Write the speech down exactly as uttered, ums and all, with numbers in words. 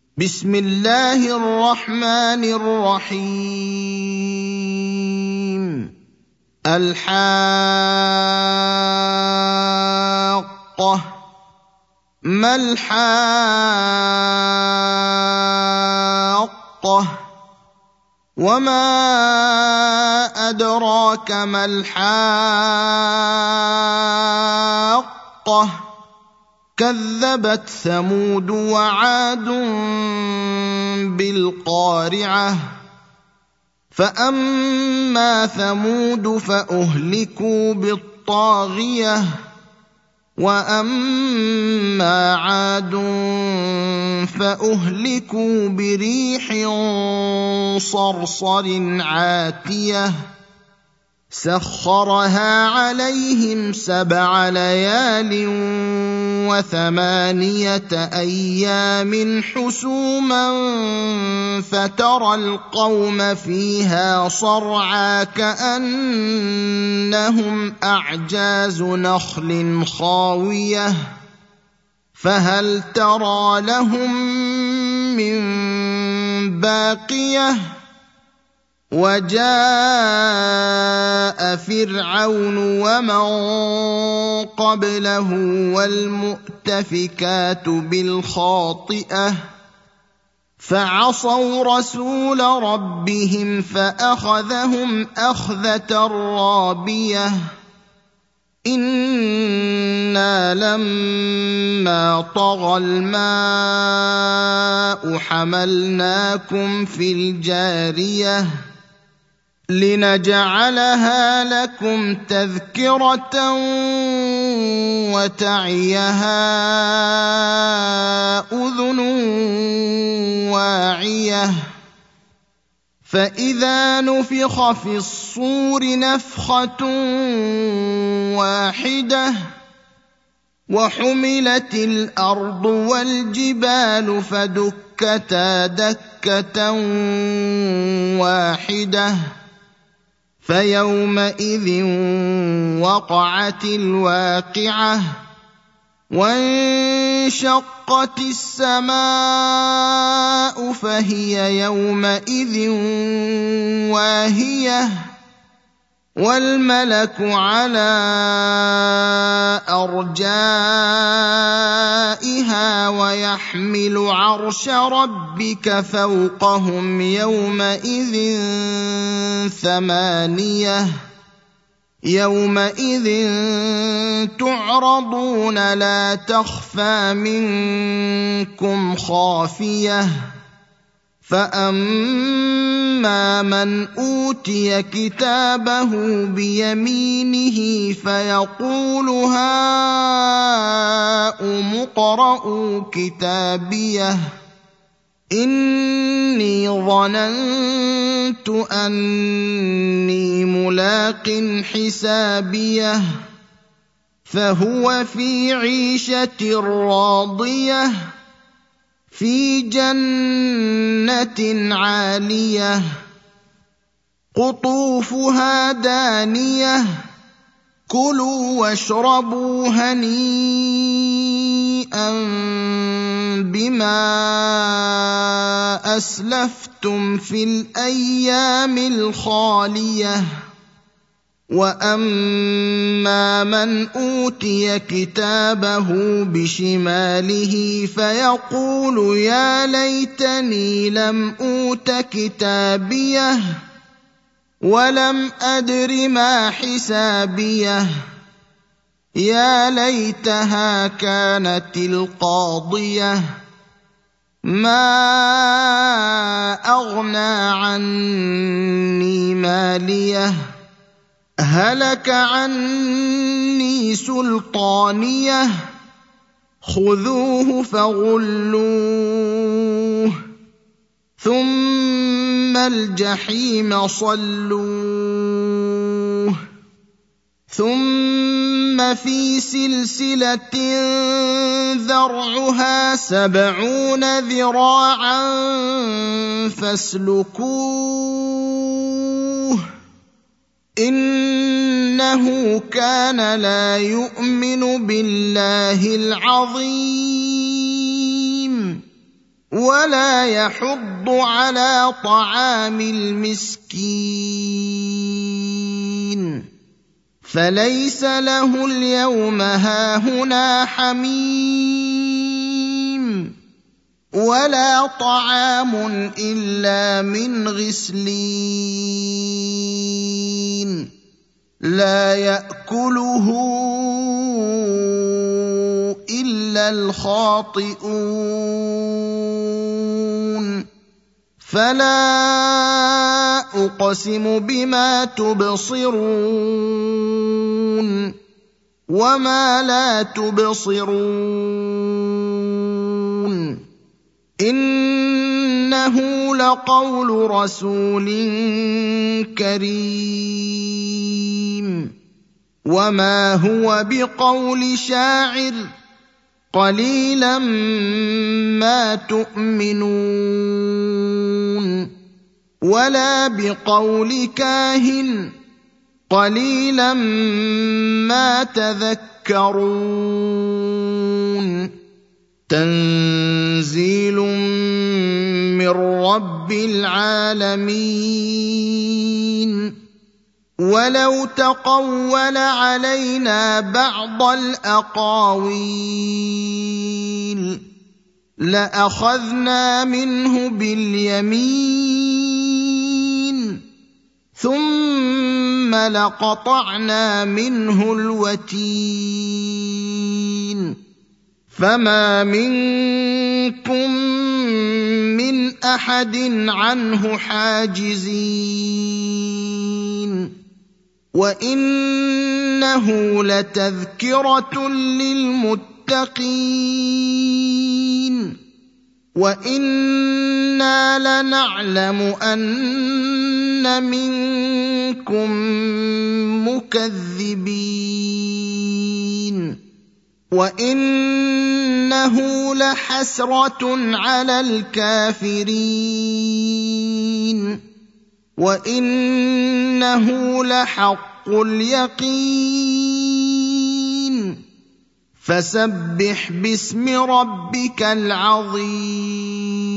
بسم الله الرحمن الرحيم الحاقة ما الحاقة وما أدراك ما الحاقة كذبت ثمود وعاد بالقارعة فأما ثمود فأهلكوا بالطاغية وأما عاد فأهلكوا بريح صرصر عاتية سخرها عليهم سبع ليال وثمانية أيام حسوما فترى القوم فيها صرعى كأنهم أعجاز نخل خاوية فهل ترى لهم من باقية وجاء فرعون ومن قبله والمؤتفكات بالخاطئة فعصوا رسول ربهم فأخذهم أخذة رابية إنا لما طغى الماء حملناكم في الجارية لنجعلها لكم تذكرة وتعيها أذن واعية فإذا نفخ في الصور نفخة واحدة وحملت الأرض والجبال فدكتا دكة واحدة فيومئذ وقعت الواقعة وانشقت السماء فهي يومئذ واهية والملك على أرجائها ويحمل عرش ربك فوقهم يومئذ ثمانية يومئذ تعرضون لا تخفى منكم خافية فأما من أوتي كتابه بيمينه فيقول هاؤم اقرءوا كتابيه إني ظننت أني ملاق حسابيه فهو في عيشة راضية في جنة عالية قطوفها دانية كلوا واشربوا هنيئا بما أسلفتم في الأيام الخالية وأما من أوتي كتابه بشماله فيقول يا ليتني لم أوت كتابيه ولم أدر ما حسابيه يا ليتها كانت القاضية ما أغنى عني ماليه هلك عني سلطانيه خذوه فغلوه ثم الجحيم صلوه ثم في سلسلة ذرعها سبعون ذراعا فاسلكوه إنه كان لا يؤمن بالله العظيم ولا يحض على طعام المسكين فليس له اليوم هاهنا حميم ولا طعام إلا من غسلين لا يأكله إلا الخاطئون فلا أقسم بما تبصرون وما لا تبصرون إنه لقول رسول كريم وما هو بقول شاعر قليلا ما تؤمنون ولا بقول كاهن قليلا ما تذكرون تنزيل من رب العالمين ولو تقول علينا بعض الأقاويل لأخذنا منه باليمين ثم لقطعنا منه الوتين فما منكم من أحد عنه حاجزين وإنه لتذكرة للمتقين وإنا لنعلم أن منكم مكذبين وإنه لحسرة على الكافرين وإنه لحق اليقين فسبح باسم ربك العظيم